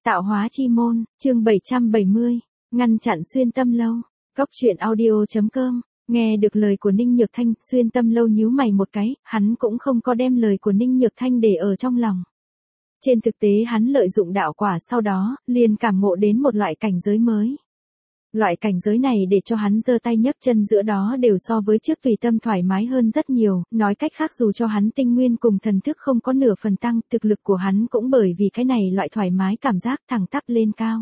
Tạo hóa chi môn, chương 770, ngăn chặn xuyên tâm lâu. Cốc truyện audio.com. Nghe được lời của Ninh Nhược Thanh, xuyên tâm lâu nhíu mày một cái, hắn cũng không có đem lời của Ninh Nhược Thanh để ở trong lòng. Trên thực tế hắn lợi dụng đạo quả sau đó, liền cảm ngộ đến một loại cảnh giới mới. Loại cảnh giới này để cho hắn giơ tay nhấc chân giữa đó đều so với trước tùy tâm thoải mái hơn rất nhiều, nói cách khác dù cho hắn tinh nguyên cùng thần thức không có nửa phần tăng, thực lực của hắn cũng bởi vì cái này loại thoải mái cảm giác thẳng tắp lên cao.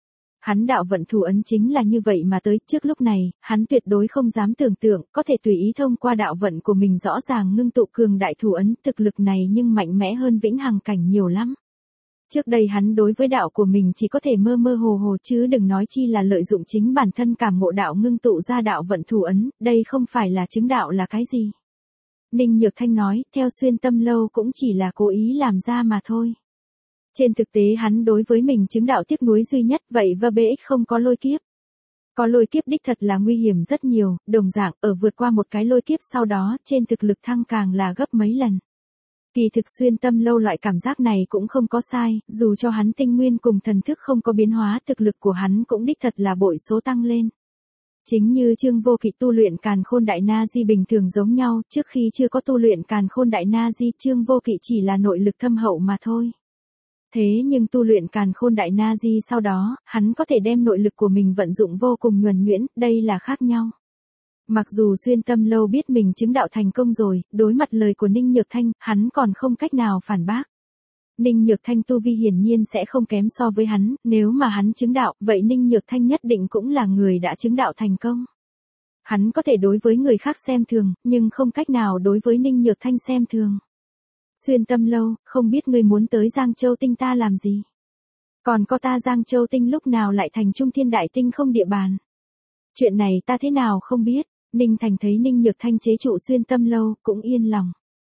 Hắn đạo vận thủ ấn chính là như vậy mà tới trước lúc này, hắn tuyệt đối không dám tưởng tượng có thể tùy ý thông qua đạo vận của mình rõ ràng ngưng tụ cường đại thủ ấn, thực lực này nhưng mạnh mẽ hơn vĩnh hằng cảnh nhiều lắm. Trước đây hắn đối với đạo của mình chỉ có thể mơ mơ hồ hồ chứ đừng nói chi là lợi dụng chính bản thân cảm ngộ đạo ngưng tụ ra đạo vận thủ ấn, đây không phải là chứng đạo là cái gì. Ninh Nhược Thanh nói, theo xuyên tâm lâu cũng chỉ là cố ý làm ra mà thôi. Trên thực tế hắn đối với mình chứng đạo tiếc nuối duy nhất vậy và BX không có lôi kiếp. Có lôi kiếp đích thật là nguy hiểm rất nhiều, đồng dạng ở vượt qua một cái lôi kiếp sau đó trên thực lực thăng càng là gấp mấy lần. Kỳ thực xuyên tâm lâu loại cảm giác này cũng không có sai, dù cho hắn tinh nguyên cùng thần thức không có biến hóa thực lực của hắn cũng đích thật là bội số tăng lên. Chính như Trương Vô Kỵ tu luyện Càn Khôn Đại Na Di bình thường giống nhau, trước khi chưa có tu luyện Càn Khôn Đại Na Di Trương Vô Kỵ chỉ là nội lực thâm hậu mà thôi. Thế nhưng tu luyện Càn Khôn Đại Na Di sau đó, hắn có thể đem nội lực của mình vận dụng vô cùng nhuần nhuyễn, đây là khác nhau. Mặc dù xuyên tâm lâu biết mình chứng đạo thành công rồi, đối mặt lời của Ninh Nhược Thanh, hắn còn không cách nào phản bác. Ninh Nhược Thanh tu vi hiển nhiên sẽ không kém so với hắn, nếu mà hắn chứng đạo, vậy Ninh Nhược Thanh nhất định cũng là người đã chứng đạo thành công. Hắn có thể đối với người khác xem thường, nhưng không cách nào đối với Ninh Nhược Thanh xem thường. Xuyên tâm lâu, không biết ngươi muốn tới Giang Châu Tinh ta làm gì? Còn có ta Giang Châu Tinh lúc nào lại thành Trung Thiên Đại Tinh không địa bàn? Chuyện này ta thế nào không biết? Ninh Thành thấy Ninh Nhược Thanh chế trụ xuyên tâm lâu, cũng yên lòng.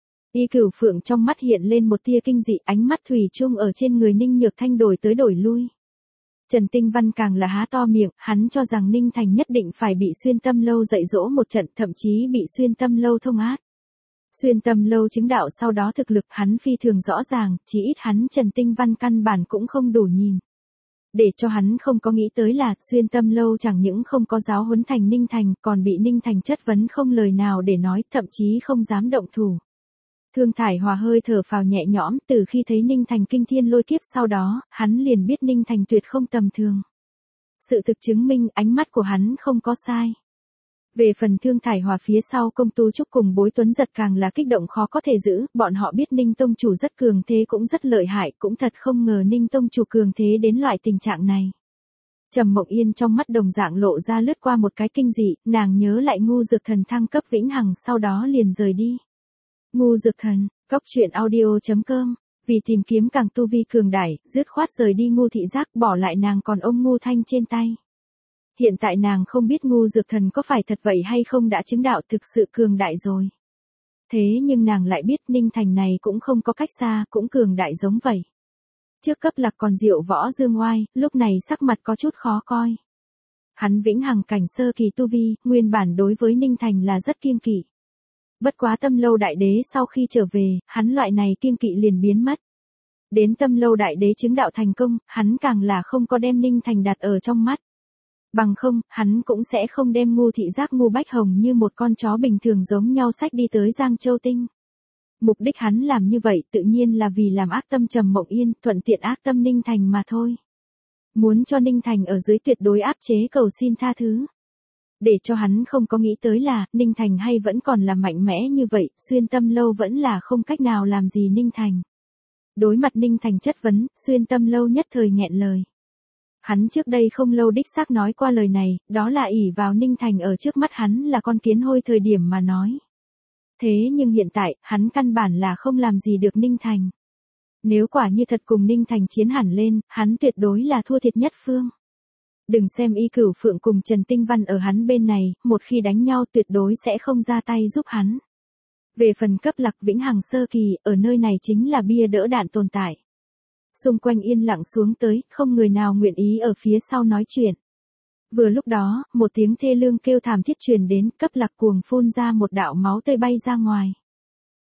Y Cửu Phượng trong mắt hiện lên một tia kinh dị, ánh mắt thủy chung ở trên người Ninh Nhược Thanh đổi tới đổi lui. Trần Tinh Văn càng là há to miệng, hắn cho rằng Ninh Thành nhất định phải bị xuyên tâm lâu dạy dỗ một trận, thậm chí bị xuyên tâm lâu thông át. Xuyên tâm lâu chứng đạo sau đó thực lực hắn phi thường rõ ràng, chỉ ít hắn Trần Tinh Văn căn bản cũng không đủ nhìn. Để cho hắn không có nghĩ tới là xuyên tâm lâu chẳng những không có giáo huấn thành Ninh Thành, còn bị Ninh Thành chất vấn không lời nào để nói, thậm chí không dám động thủ. Thương Thải Hòa hơi thở phào nhẹ nhõm, từ khi thấy Ninh Thành kinh thiên lôi kiếp sau đó, hắn liền biết Ninh Thành tuyệt không tầm thường. Sự thực chứng minh ánh mắt của hắn không có sai. Về phần Thương Thải Hòa phía sau Công Tu Trúc cùng Bối Tuấn Giật càng là kích động khó có thể giữ, bọn họ biết Ninh Tông Chủ rất cường thế cũng rất lợi hại, cũng thật không ngờ Ninh Tông Chủ cường thế đến loại tình trạng này. Trầm Mộng Yên trong mắt đồng dạng lộ ra lướt qua một cái kinh dị, nàng nhớ lại Ngu Dược Thần thăng cấp vĩnh hằng sau đó liền rời đi. Ngu Dược Thần, Cốc truyện audio.com, vì tìm kiếm càng tu vi cường đại, dứt khoát rời đi Ngu Thị Giác bỏ lại nàng còn ôm Ngu Thanh trên tay. Hiện tại nàng không biết Ngu Dược Thần có phải thật vậy hay không đã chứng đạo thực sự cường đại rồi. Thế nhưng nàng lại biết Ninh Thành này cũng không có cách xa, cũng cường đại giống vậy. Trước cấp lạc còn diệu võ dương oai, lúc này sắc mặt có chút khó coi. Hắn vĩnh hằng cảnh sơ kỳ tu vi, nguyên bản đối với Ninh Thành là rất kiêng kỵ. Bất quá Tâm Lâu Đại Đế sau khi trở về, hắn loại này kiêng kỵ liền biến mất. Đến Tâm Lâu Đại Đế chứng đạo thành công, hắn càng là không có đem Ninh Thành đặt ở trong mắt. Bằng không, hắn cũng sẽ không đem Ngu Thị Giác Ngu Bách Hồng như một con chó bình thường giống nhau xách đi tới Giang Châu Tinh. Mục đích hắn làm như vậy tự nhiên là vì làm ác tâm Trầm Mộng Yên, thuận tiện ác tâm Ninh Thành mà thôi. Muốn cho Ninh Thành ở dưới tuyệt đối áp chế cầu xin tha thứ. Để cho hắn không có nghĩ tới là, Ninh Thành hay vẫn còn là mạnh mẽ như vậy, xuyên tâm lâu vẫn là không cách nào làm gì Ninh Thành. Đối mặt Ninh Thành chất vấn, xuyên tâm lâu nhất thời nghẹn lời. Hắn trước đây không lâu đích xác nói qua lời này, đó là ỷ vào Ninh Thành ở trước mắt hắn là con kiến hôi thời điểm mà nói. Thế nhưng hiện tại, hắn căn bản là không làm gì được Ninh Thành. Nếu quả như thật cùng Ninh Thành chiến hẳn lên, hắn tuyệt đối là thua thiệt nhất phương. Đừng xem Y Cửu Phượng cùng Trần Tinh Văn ở hắn bên này, một khi đánh nhau tuyệt đối sẽ không ra tay giúp hắn. Về phần cấp lạc vĩnh hằng sơ kỳ, ở nơi này chính là bia đỡ đạn tồn tại. Xung quanh yên lặng xuống tới, không người nào nguyện ý ở phía sau nói chuyện. Vừa lúc đó, một tiếng thê lương kêu thảm thiết truyền đến, cấp lạc cuồng phun ra một đạo máu tươi bay ra ngoài.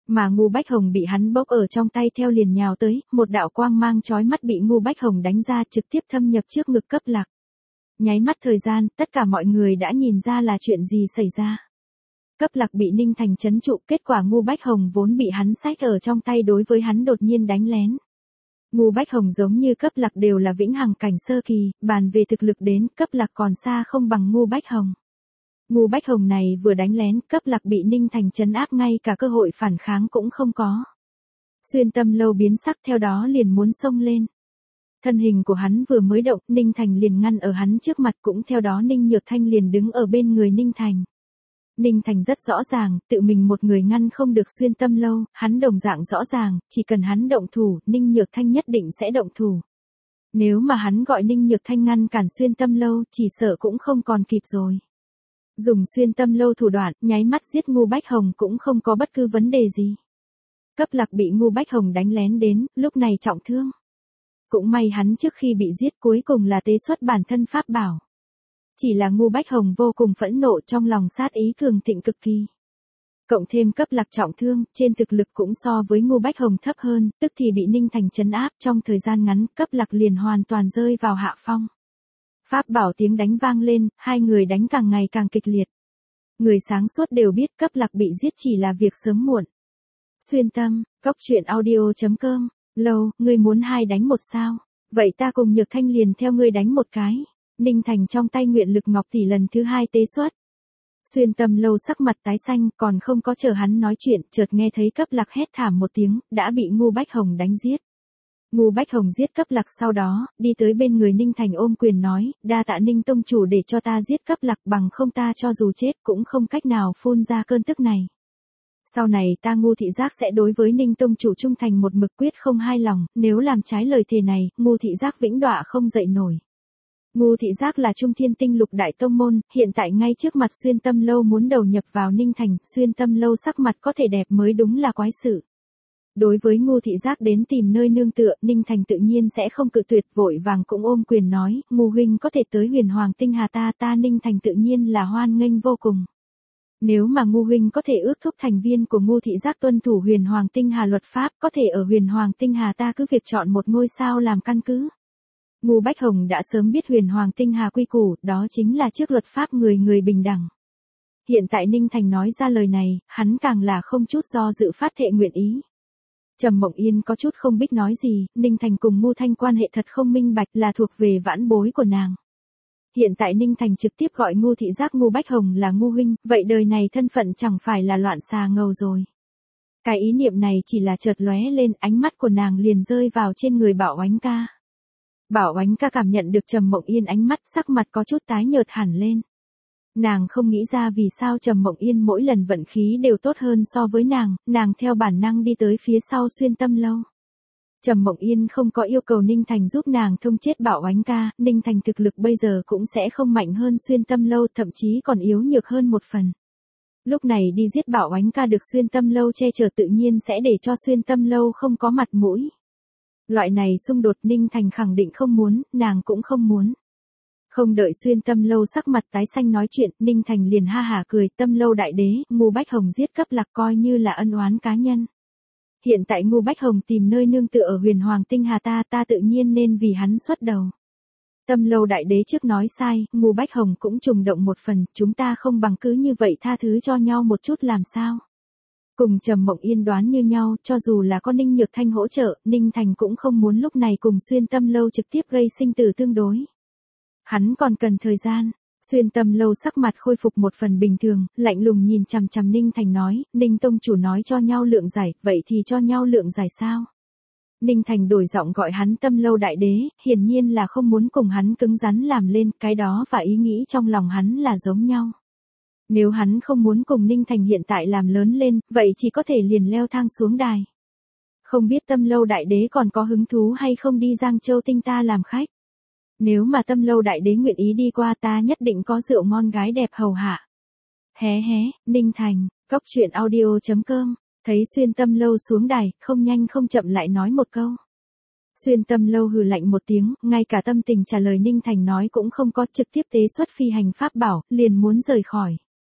Mà Ngô Bách Hồng bị hắn bốc ở trong tay theo liền nhào tới, một đạo quang mang chói mắt bị Ngô Bách Hồng đánh ra trực tiếp thâm nhập trước ngực Cấp Lạc. Nháy mắt thời gian, tất cả mọi người đã nhìn ra là chuyện gì xảy ra. Cấp Lạc bị Ninh Thành trấn trụ, kết quả Ngô Bách Hồng vốn bị hắn xách ở trong tay đối với hắn đột nhiên đánh lén. Ngô Bách Hồng giống như Cấp Lạc đều là vĩnh hằng cảnh sơ kỳ, bàn về thực lực đến, Cấp Lạc còn xa không bằng Ngô Bách Hồng. Ngô Bách Hồng này vừa đánh lén, Cấp Lạc bị Ninh Thành trấn áp ngay cả cơ hội phản kháng cũng không có. Xuyên Tâm Lâu biến sắc theo đó liền muốn xông lên. Thân hình của hắn vừa mới động, Ninh Thành liền ngăn ở hắn trước mặt, cũng theo đó Ninh Nhược Thanh liền đứng ở bên người Ninh Thành. Ninh Thành rất rõ ràng, tự mình một người ngăn không được Xuyên Tâm Lâu, hắn đồng dạng rõ ràng, chỉ cần hắn động thủ, Ninh Nhược Thanh nhất định sẽ động thủ. Nếu mà hắn gọi Ninh Nhược Thanh ngăn cản Xuyên Tâm Lâu, chỉ sợ cũng không còn kịp rồi. Dùng Xuyên Tâm Lâu thủ đoạn, nháy mắt giết Ngô Bách Hồng cũng không có bất cứ vấn đề gì. Cấp Lạc bị Ngô Bách Hồng đánh lén đến, lúc này trọng thương. Cũng may hắn trước khi bị giết cuối cùng là tế xuất bản thân pháp bảo. Chỉ là Ngô Bách Hồng vô cùng phẫn nộ, trong lòng sát ý cường thịnh cực kỳ. Cộng thêm Cấp Lạc trọng thương, trên thực lực cũng so với Ngô Bách Hồng thấp hơn, tức thì bị Ninh Thành trấn áp, trong thời gian ngắn, Cấp Lạc liền hoàn toàn rơi vào hạ phong. Pháp bảo tiếng đánh vang lên, hai người đánh càng ngày càng kịch liệt. Người sáng suốt đều biết Cấp Lạc bị giết chỉ là việc sớm muộn. Xuyên Tâm, coctruyện.audio.com, Lâu, ngươi muốn 2 đánh 1 sao? Vậy ta cùng Nhược Thanh liền theo ngươi đánh một cái. Ninh Thành trong tay nguyện lực ngọc tỷ lần thứ 2 tế xuất. Xuyên Tâm Lâu sắc mặt tái xanh, còn không có chờ hắn nói chuyện, chợt nghe thấy Cấp Lạc hét thảm một tiếng, đã bị Ngô Bách Hồng đánh giết. Ngô Bách Hồng giết Cấp Lạc sau đó, đi tới bên người Ninh Thành ôm quyền nói, đa tạ Ninh tông chủ để cho ta giết Cấp Lạc, bằng không ta cho dù chết cũng không cách nào phun ra cơn tức này. Sau này ta Ngô Thị Giác sẽ đối với Ninh tông chủ trung thành một mực, quyết không hai lòng, nếu làm trái lời thề này, Ngô Thị Giác vĩnh đọa không dậy nổi. Ngô Thị Giác là Trung Thiên Tinh Lục đại tông môn, hiện tại ngay trước mặt Xuyên Tâm Lâu muốn đầu nhập vào Ninh Thành, Xuyên Tâm Lâu sắc mặt có thể đẹp mới đúng là quái sự. Đối với Ngô Thị Giác đến tìm nơi nương tựa, Ninh Thành tự nhiên sẽ không cự tuyệt, vội vàng cũng ôm quyền nói, Ngô huynh có thể tới Huyền Hoàng Tinh Hà ta Ninh Thành tự nhiên là hoan nghênh vô cùng. Nếu mà Ngô huynh có thể ước thúc thành viên của Ngô Thị Giác tuân thủ Huyền Hoàng Tinh Hà luật pháp, có thể ở Huyền Hoàng Tinh Hà ta cứ việc chọn một ngôi sao làm căn cứ. Ngô Bách Hồng đã sớm biết Huyền Hoàng Tinh Hà quy củ, đó chính là trước luật pháp người người bình đẳng. Hiện tại Ninh Thành nói ra lời này, hắn càng là không chút do dự phát thệ nguyện ý. Trầm Mộng Yên có chút không biết nói gì, Ninh Thành cùng Ngô Thanh quan hệ thật không minh bạch, là thuộc về vãn bối của nàng. Hiện tại Ninh Thành trực tiếp gọi Ngô Thị Giác Ngô Bách Hồng là Ngô huynh, vậy đời này thân phận chẳng phải là loạn xà ngầu rồi. Cái ý niệm này chỉ là chợt lóe lên, ánh mắt của nàng liền rơi vào trên người Bảo Oánh ca. Bảo Oánh ca cảm nhận được Trầm Mộng Yên ánh mắt, sắc mặt có chút tái nhợt hẳn lên. Nàng không nghĩ ra vì sao Trầm Mộng Yên mỗi lần vận khí đều tốt hơn so với nàng theo bản năng đi tới phía sau Xuyên Tâm Lâu. Trầm Mộng Yên không có yêu cầu Ninh Thành giúp nàng thông chết Bảo Oánh ca, Ninh Thành thực lực bây giờ cũng sẽ không mạnh hơn Xuyên Tâm Lâu, thậm chí còn yếu nhược hơn một phần. Lúc này đi giết Bảo Oánh ca được Xuyên Tâm Lâu che chở tự nhiên sẽ để cho Xuyên Tâm Lâu không có mặt mũi. Loại này xung đột Ninh Thành khẳng định không muốn, nàng cũng không muốn. Không đợi Xuyên Tâm Lâu sắc mặt tái xanh nói chuyện, Ninh Thành liền ha hả cười, Tâm Lâu đại đế, Ngô Bách Hồng giết Cấp Lạc coi như là ân oán cá nhân. Hiện tại Ngô Bách Hồng tìm nơi nương tựa ở Huyền Hoàng Tinh Hà ta tự nhiên nên vì hắn xuất đầu. Tâm Lâu đại đế trước nói sai, Ngô Bách Hồng cũng trùng động một phần, chúng ta không bằng cứ như vậy tha thứ cho nhau một chút làm sao. Cùng Trầm Mộng Yên đoán như nhau, cho dù là có Ninh Nhược Thanh hỗ trợ, Ninh Thành cũng không muốn lúc này cùng Xuyên Tâm Lâu trực tiếp gây sinh tử tương đối. Hắn còn cần thời gian. Xuyên Tâm Lâu sắc mặt khôi phục một phần bình thường, lạnh lùng nhìn chằm chằm Ninh Thành nói, Ninh tông chủ nói cho nhau lượng giải, vậy thì cho nhau lượng giải sao? Ninh Thành đổi giọng gọi hắn Tâm Lâu đại đế, hiển nhiên là không muốn cùng hắn cứng rắn làm lên, cái đó và ý nghĩ trong lòng hắn là giống nhau. Nếu hắn không muốn cùng Ninh Thành hiện tại làm lớn lên, vậy chỉ có thể liền leo thang xuống đài. Không biết Tâm Lâu đại đế còn có hứng thú hay không đi Giang Châu Tinh ta làm khách. Nếu mà Tâm Lâu đại đế nguyện ý đi qua ta nhất định có rượu ngon gái đẹp hầu hạ. Hé, Ninh Thành, coctruyện.audio.com, thấy Xuyên Tâm Lâu xuống đài, không nhanh không chậm lại nói một câu. Xuyên Tâm Lâu hừ lạnh một tiếng, ngay cả tâm tình trả lời Ninh Thành nói cũng không có, trực tiếp tế xuất phi hành pháp bảo, liền muốn rời khỏi.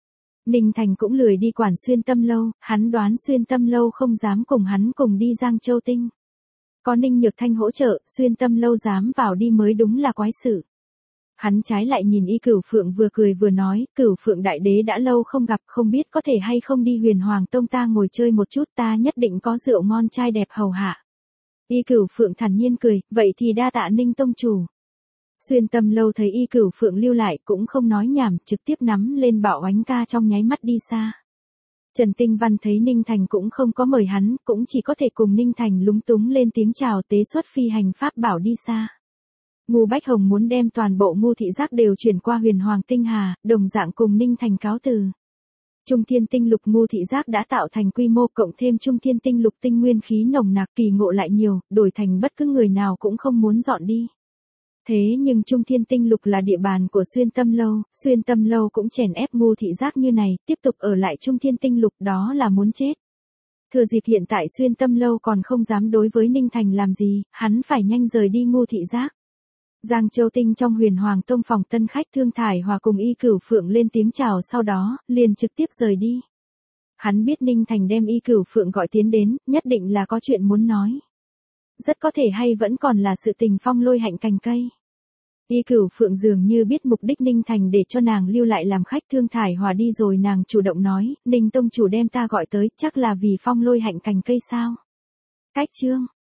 Ninh Thành cũng lười đi quản Xuyên Tâm Lâu, hắn đoán Xuyên Tâm Lâu không dám cùng hắn cùng đi Giang Châu Tinh. Có Ninh Nhược Thanh hỗ trợ, Xuyên Tâm Lâu dám vào đi mới đúng là quái sự. Hắn trái lại nhìn Y Cửu Phượng vừa cười vừa nói, Cửu Phượng đại đế đã lâu không gặp, không biết có thể hay không đi Huyền Hoàng Tông ta ngồi chơi một chút, ta nhất định có rượu ngon trai đẹp hầu hạ. Y Cửu Phượng thản nhiên cười, vậy thì đa tạ Ninh tông chủ. Xuyên Tâm Lâu thấy Y Cửu Phượng lưu lại cũng không nói nhảm, trực tiếp nắm lên Bảo Oánh ca trong nháy mắt đi xa. Trần Tinh Văn thấy Ninh Thành cũng không có mời hắn, cũng chỉ có thể cùng Ninh Thành lúng túng lên tiếng chào tế xuất phi hành pháp bảo đi xa. Ngô Bách Hồng muốn đem toàn bộ Ngô thị giác đều chuyển qua Huyền Hoàng Tinh Hà, đồng dạng cùng Ninh Thành cáo từ. Trung Thiên Tinh Lục Ngô thị giác đã tạo thành quy mô, cộng thêm Trung Thiên Tinh Lục tinh nguyên khí nồng nặc, kỳ ngộ lại nhiều, đổi thành bất cứ người nào cũng không muốn dọn đi. Thế nhưng Trung Thiên Tinh Lục là địa bàn của Xuyên Tâm Lâu cũng chèn ép Ngô thị giác như này, tiếp tục ở lại Trung Thiên Tinh Lục đó là muốn chết. Thừa dịp hiện tại Xuyên Tâm Lâu còn không dám đối với Ninh Thành làm gì, hắn phải nhanh rời đi Ngô thị giác. Giang Châu Tinh trong Huyền Hoàng Tông phòng tân khách Thương Thải Hòa cùng Y Cửu Phượng lên tiếng chào, sau đó liền trực tiếp rời đi. Hắn biết Ninh Thành đem Y Cửu Phượng gọi tiến đến, nhất định là có chuyện muốn nói. Rất có thể hay vẫn còn là sự tình phong lôi hạnh cành cây. Y Cửu Phượng dường như biết mục đích Ninh Thành để cho nàng lưu lại làm khách. Thương Thải Hòa đi rồi nàng chủ động nói, Ninh tông chủ đem ta gọi tới, chắc là vì phong lôi hạnh cành cây sao. Cách chương